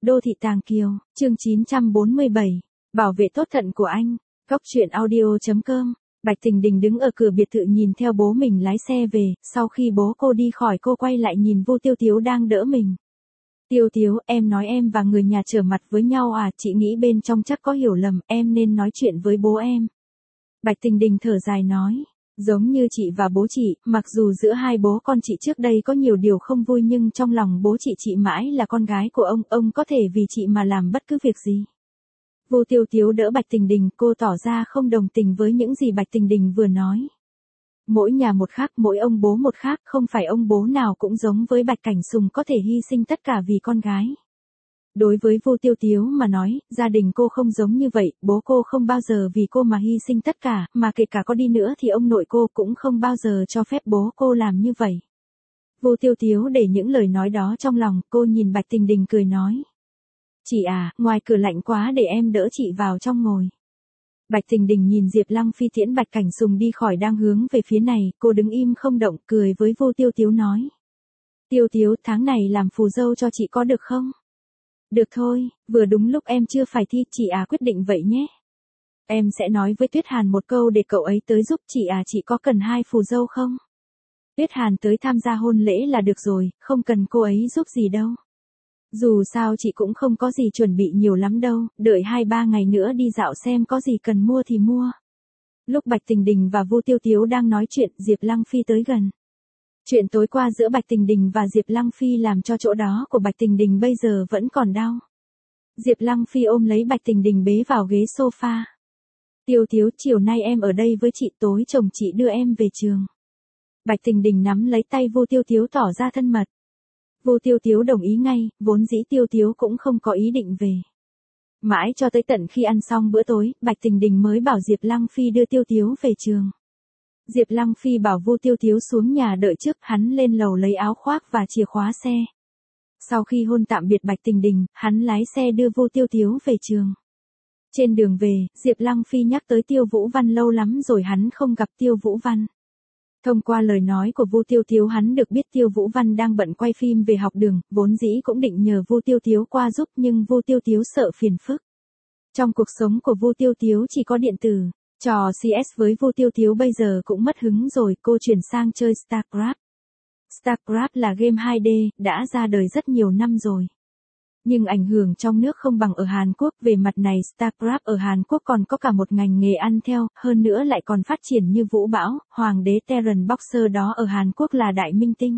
Đô thị Tàng Kiều, chương 947, bảo vệ tốt thận của anh. Góc truyện audio.com. Bạch Tình Đình đứng ở cửa biệt thự nhìn theo bố mình lái xe về, sau khi bố cô đi khỏi cô quay lại nhìn Vu Tiêu Tiếu đang đỡ mình. Tiêu Tiếu, em nói em và người nhà trở mặt với nhau à, chị nghĩ bên trong chắc có hiểu lầm, em nên nói chuyện với bố em. Bạch Tình Đình thở dài nói. Giống như chị và bố chị, mặc dù giữa hai bố con chị trước đây có nhiều điều không vui nhưng trong lòng bố chị mãi là con gái của ông có thể vì chị mà làm bất cứ việc gì. Vu Tiêu Tiếu đỡ Bạch Tình Đình, cô tỏ ra không đồng tình với những gì Bạch Tình Đình vừa nói. Mỗi nhà một khác, mỗi ông bố một khác, không phải ông bố nào cũng giống với Bạch Cảnh Sùng có thể hy sinh tất cả vì con gái. Đối với Vu Tiêu Tiếu mà nói, gia đình cô không giống như vậy, bố cô không bao giờ vì cô mà hy sinh tất cả, mà kể cả có đi nữa thì ông nội cô cũng không bao giờ cho phép bố cô làm như vậy. Vu Tiêu Tiếu để những lời nói đó trong lòng, cô nhìn Bạch Tình Đình cười nói. Chị à, ngoài cửa lạnh quá để em đỡ chị vào trong ngồi. Bạch Tình Đình nhìn Diệp Lăng Phi tiễn Bạch Cảnh Sùng đi khỏi đang hướng về phía này, cô đứng im không động, cười với Vu Tiêu Tiếu nói. Tiêu Tiếu, tháng này làm phù dâu cho chị có được không? Được thôi, vừa đúng lúc em chưa phải thi, chị à quyết định vậy nhé. Em sẽ nói với Tuyết Hàn một câu để cậu ấy tới giúp chị à, chị có cần 2 phù dâu không? Tuyết Hàn tới tham gia hôn lễ là được rồi, không cần cô ấy giúp gì đâu. Dù sao chị cũng không có gì chuẩn bị nhiều lắm đâu, đợi 2-3 ngày nữa đi dạo xem có gì cần mua thì mua. Lúc Bạch Tình Đình và Vu Tiêu Tiếu đang nói chuyện, Diệp Lăng Phi tới gần. Chuyện tối qua giữa Bạch Tình Đình và Diệp Lăng Phi làm cho chỗ đó của Bạch Tình Đình bây giờ vẫn còn đau. Diệp Lăng Phi ôm lấy Bạch Tình Đình bế vào ghế sofa. Tiêu Tiếu, chiều nay em ở đây với chị, tối chồng chị đưa em về trường. Bạch Tình Đình nắm lấy tay Vu Tiêu Tiếu tỏ ra thân mật. Vu Tiêu Tiếu đồng ý ngay, vốn dĩ Tiêu Tiếu cũng không có ý định về. Mãi cho tới tận khi ăn xong bữa tối, Bạch Tình Đình mới bảo Diệp Lăng Phi đưa Tiêu Tiếu về trường. Diệp Lăng Phi bảo Vu Tiêu Tiếu xuống nhà đợi trước, hắn lên lầu lấy áo khoác và chìa khóa xe. Sau khi hôn tạm biệt Bạch Tình Đình, hắn lái xe đưa Vu Tiêu Tiếu về trường. Trên đường về, Diệp Lăng Phi nhắc tới Tiêu Vũ Văn, lâu lắm rồi hắn không gặp Tiêu Vũ Văn. Thông qua lời nói của Vu Tiêu Tiếu hắn được biết Tiêu Vũ Văn đang bận quay phim về học đường, vốn dĩ cũng định nhờ Vu Tiêu Tiếu qua giúp nhưng Vu Tiêu Tiếu sợ phiền phức. Trong cuộc sống của Vu Tiêu Tiếu chỉ có điện tử, trò CS với Vu Tiêu Tiếu bây giờ cũng mất hứng rồi, cô chuyển sang chơi StarCraft. StarCraft là game 2D, đã ra đời rất nhiều năm rồi. Nhưng ảnh hưởng trong nước không bằng ở Hàn Quốc, về mặt này StarCraft ở Hàn Quốc còn có cả một ngành nghề ăn theo, hơn nữa lại còn phát triển như Vũ Bão, Hoàng đế Terran Boxer đó ở Hàn Quốc là đại minh tinh.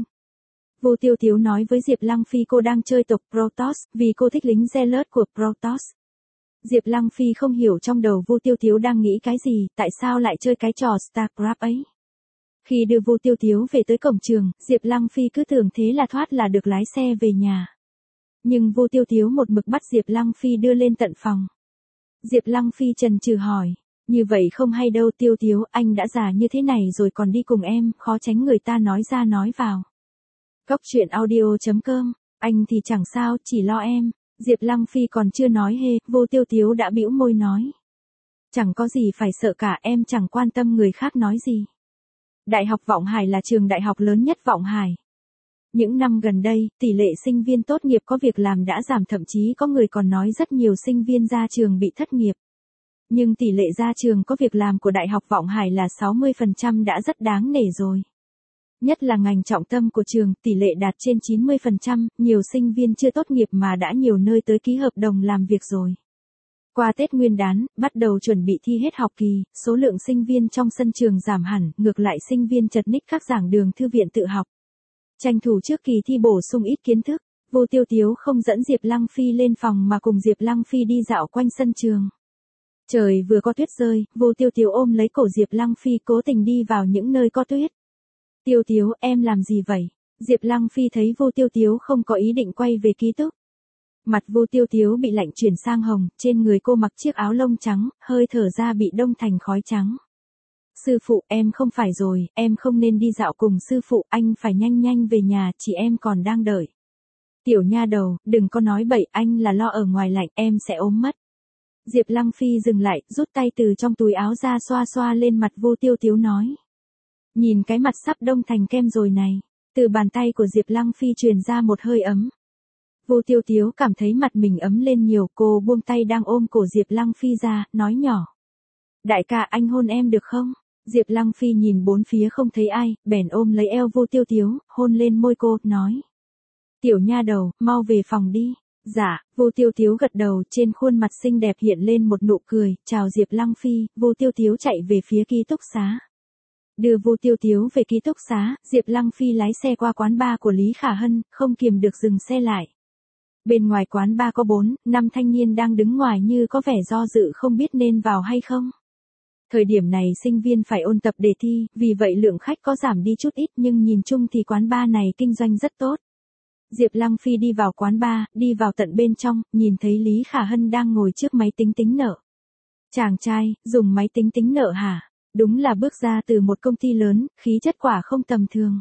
Vu Tiêu Tiếu nói với Diệp Lăng Phi cô đang chơi tộc Protoss, vì cô thích lính Zealot của Protoss. Diệp Lăng Phi không hiểu trong đầu Vu Tiêu Tiếu đang nghĩ cái gì, tại sao lại chơi cái trò StarCraft ấy. Khi đưa Vu Tiêu Tiếu về tới cổng trường, Diệp Lăng Phi cứ tưởng thế là thoát là được lái xe về nhà. Nhưng Vu Tiêu Tiếu một mực bắt Diệp Lăng Phi đưa lên tận phòng. Diệp Lăng Phi chần chừ hỏi, như vậy không hay đâu Tiêu Tiếu, anh đã già như thế này rồi còn đi cùng em, khó tránh người ta nói ra nói vào. Góc truyện audio.com, anh thì chẳng sao, chỉ lo em. Diệp Lăng Phi còn chưa nói hê, Vu Tiêu Tiếu đã bĩu môi nói. Chẳng có gì phải sợ cả, em chẳng quan tâm người khác nói gì. Đại học Vọng Hải là trường đại học lớn nhất Vọng Hải. Những năm gần đây, tỷ lệ sinh viên tốt nghiệp có việc làm đã giảm, thậm chí có người còn nói rất nhiều sinh viên ra trường bị thất nghiệp. Nhưng tỷ lệ ra trường có việc làm của Đại học Vọng Hải là 60% đã rất đáng nể rồi. Nhất là ngành trọng tâm của trường, tỷ lệ đạt trên 90%, nhiều sinh viên chưa tốt nghiệp mà đã nhiều nơi tới ký hợp đồng làm việc rồi. Qua Tết Nguyên đán, bắt đầu chuẩn bị thi hết học kỳ, số lượng sinh viên trong sân trường giảm hẳn, ngược lại sinh viên chật ních các giảng đường thư viện tự học. Tranh thủ trước kỳ thi bổ sung ít kiến thức, Vu Tiêu Tiếu không dẫn Diệp Lăng Phi lên phòng mà cùng Diệp Lăng Phi đi dạo quanh sân trường. Trời vừa có tuyết rơi, Vu Tiêu Tiếu ôm lấy cổ Diệp Lăng Phi cố tình đi vào những nơi có tuyết. Tiêu Tiếu, em làm gì vậy? Diệp Lăng Phi thấy Vu Tiêu Tiếu không có ý định quay về ký túc. Mặt Vu Tiêu Tiếu bị lạnh chuyển sang hồng, trên người cô mặc chiếc áo lông trắng, hơi thở ra bị đông thành khói trắng. Sư phụ, em không phải rồi, em không nên đi dạo cùng sư phụ, anh phải nhanh nhanh về nhà, chị em còn đang đợi. Tiểu nha đầu, đừng có nói bậy, anh là lo ở ngoài lạnh, em sẽ ốm mất. Diệp Lăng Phi dừng lại, rút tay từ trong túi áo ra xoa xoa lên mặt Vu Tiêu Tiếu nói. Nhìn cái mặt sắp đông thành kem rồi này, từ bàn tay của Diệp Lăng Phi truyền ra một hơi ấm. Vô Tiêu Tiếu cảm thấy mặt mình ấm lên nhiều, cô buông tay đang ôm cổ Diệp Lăng Phi ra, nói nhỏ. Đại ca, anh hôn em được không? Diệp Lăng Phi nhìn bốn phía không thấy ai, bèn ôm lấy eo Vô Tiêu Tiếu, hôn lên môi cô, nói. Tiểu nha đầu, mau về phòng đi. Dạ, Vô Tiêu Tiếu gật đầu, trên khuôn mặt xinh đẹp hiện lên một nụ cười, chào Diệp Lăng Phi, Vô Tiêu Tiếu chạy về phía ký túc xá. Đưa Vô Tiêu Tiếu về ký túc xá, Diệp Lăng Phi lái xe qua quán bar của Lý Khả Hân, không kiềm được dừng xe lại. Bên ngoài quán bar có 4-5 thanh niên đang đứng ngoài như có vẻ do dự không biết nên vào hay không. Thời điểm này sinh viên phải ôn tập đề thi, vì vậy lượng khách có giảm đi chút ít nhưng nhìn chung thì quán bar này kinh doanh rất tốt. Diệp Lăng Phi đi vào quán bar, đi vào tận bên trong, nhìn thấy Lý Khả Hân đang ngồi trước máy tính tính nợ. Chàng trai, dùng máy tính tính nợ hả? Đúng là bước ra từ một công ty lớn, khí chất quả không tầm thường.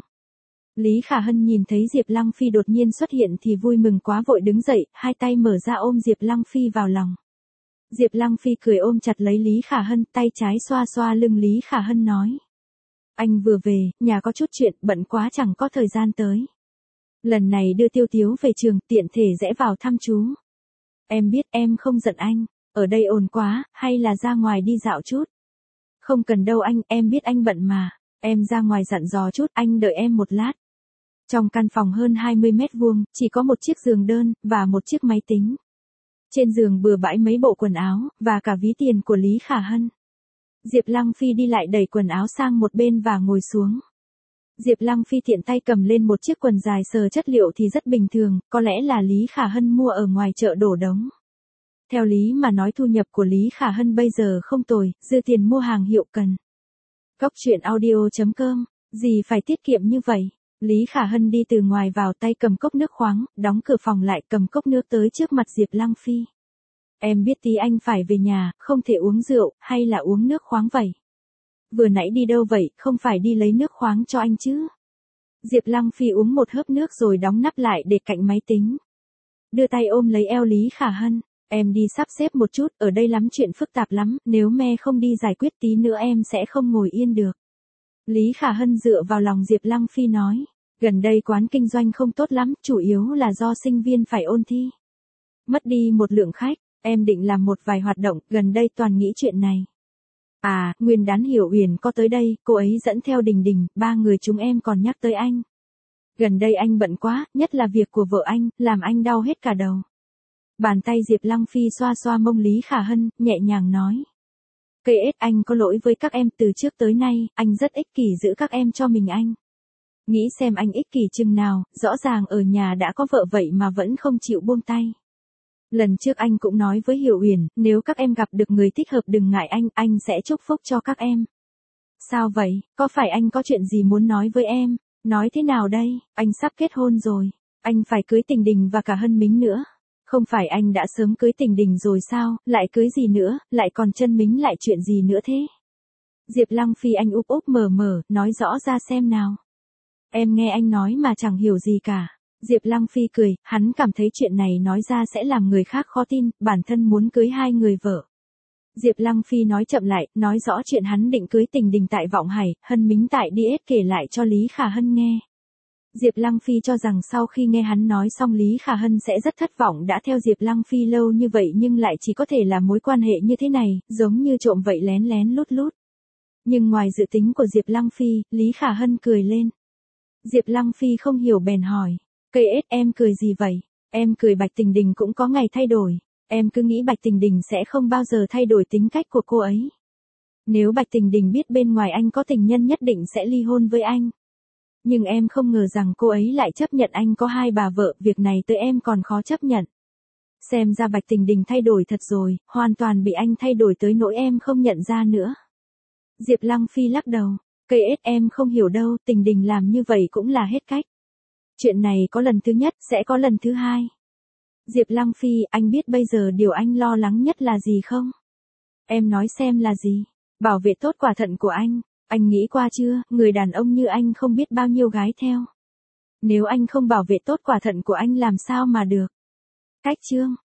Lý Khả Hân nhìn thấy Diệp Lăng Phi đột nhiên xuất hiện thì vui mừng quá vội đứng dậy, hai tay mở ra ôm Diệp Lăng Phi vào lòng. Diệp Lăng Phi cười ôm chặt lấy Lý Khả Hân, tay trái xoa xoa lưng Lý Khả Hân nói. Anh vừa về, nhà có chút chuyện, bận quá chẳng có thời gian tới. Lần này đưa Tiêu Tiếu về trường, tiện thể rẽ vào thăm chú. Em biết em không giận anh, ở đây ồn quá, hay là ra ngoài đi dạo chút. Không cần đâu anh, em biết anh bận mà, em ra ngoài dặn dò chút, anh đợi em một lát. Trong căn phòng hơn 20 mét vuông, chỉ có một chiếc giường đơn, và một chiếc máy tính. Trên giường bừa bãi mấy bộ quần áo, và cả ví tiền của Lý Khả Hân. Diệp Lăng Phi đi lại đẩy quần áo sang một bên và ngồi xuống. Diệp Lăng Phi tiện tay cầm lên một chiếc quần dài sờ chất liệu thì rất bình thường, có lẽ là Lý Khả Hân mua ở ngoài chợ đổ đống. Theo lý mà nói thu nhập của Lý Khả Hân bây giờ không tồi, dư tiền mua hàng hiệu cần. Góc truyện audio.com, gì phải tiết kiệm như vậy? Lý Khả Hân đi từ ngoài vào tay cầm cốc nước khoáng, đóng cửa phòng lại cầm cốc nước tới trước mặt Diệp Lăng Phi. Em biết tí anh phải về nhà, không thể uống rượu, hay là uống nước khoáng vậy? Vừa nãy đi đâu vậy, không phải đi lấy nước khoáng cho anh chứ? Diệp Lăng Phi uống một hớp nước rồi đóng nắp lại để cạnh máy tính. Đưa tay ôm lấy eo Lý Khả Hân. Em đi sắp xếp một chút, ở đây lắm chuyện phức tạp lắm, nếu me không đi giải quyết tí nữa em sẽ không ngồi yên được. Lý Khả Hân dựa vào lòng Diệp Lăng Phi nói, gần đây quán kinh doanh không tốt lắm, chủ yếu là do sinh viên phải ôn thi. Mất đi một lượng khách, em định làm một vài hoạt động, gần đây toàn nghĩ chuyện này. À, nguyên đán Hiểu Uyển có tới đây, cô ấy dẫn theo Đình Đình, 3 người chúng em còn nhắc tới anh. Gần đây anh bận quá, nhất là việc của vợ anh, làm anh đau hết cả đầu. Bàn tay Diệp Lăng Phi xoa xoa mông Lý Khả Hân, nhẹ nhàng nói. Cây ết anh có lỗi với các em, từ trước tới nay, anh rất ích kỷ giữ các em cho mình anh. Nghĩ xem anh ích kỷ chừng nào, rõ ràng ở nhà đã có vợ vậy mà vẫn không chịu buông tay. Lần trước anh cũng nói với Hiểu Uyển, nếu các em gặp được người thích hợp đừng ngại anh sẽ chúc phúc cho các em. Sao vậy, có phải anh có chuyện gì muốn nói với em? Nói thế nào đây, anh sắp kết hôn rồi, anh phải cưới Tình Đình và cả Hân Mính nữa. Không phải anh đã sớm cưới Tình Đình rồi sao, lại cưới gì nữa, lại còn Chân Mính lại chuyện gì nữa thế? Diệp Lăng Phi anh úp úp mở mở, nói rõ ra xem nào. Em nghe anh nói mà chẳng hiểu gì cả. Diệp Lăng Phi cười, hắn cảm thấy chuyện này nói ra sẽ làm người khác khó tin, bản thân muốn cưới 2 người vợ. Diệp Lăng Phi nói chậm lại, nói rõ chuyện hắn định cưới Tình Đình tại Vọng Hải, Hân Mính tại DS kể lại cho Lý Khả Hân nghe. Diệp Lăng Phi cho rằng sau khi nghe hắn nói xong Lý Khả Hân sẽ rất thất vọng đã theo Diệp Lăng Phi lâu như vậy nhưng lại chỉ có thể là mối quan hệ như thế này, giống như trộm vậy lén lén lút lút. Nhưng ngoài dự tính của Diệp Lăng Phi, Lý Khả Hân cười lên. Diệp Lăng Phi không hiểu bèn hỏi, cây ết em cười gì vậy? Em cười Bạch Tình Đình cũng có ngày thay đổi. Em cứ nghĩ Bạch Tình Đình sẽ không bao giờ thay đổi tính cách của cô ấy. Nếu Bạch Tình Đình biết bên ngoài anh có tình nhân nhất định sẽ ly hôn với anh. Nhưng em không ngờ rằng cô ấy lại chấp nhận anh có 2 bà vợ, việc này tới em còn khó chấp nhận. Xem ra Bạch Tình Đình thay đổi thật rồi, hoàn toàn bị anh thay đổi tới nỗi em không nhận ra nữa. Diệp Lăng Phi lắc đầu, cây ết em không hiểu đâu, Tình Đình làm như vậy cũng là hết cách. Chuyện này có lần thứ nhất, sẽ có lần thứ 2. Diệp Lăng Phi, anh biết bây giờ điều anh lo lắng nhất là gì không? Em nói xem là gì? Bảo vệ tốt quả thận của anh. Anh nghĩ qua chưa, người đàn ông như anh không biết bao nhiêu gái theo. Nếu anh không bảo vệ tốt quả thận của anh làm sao mà được? Cách chương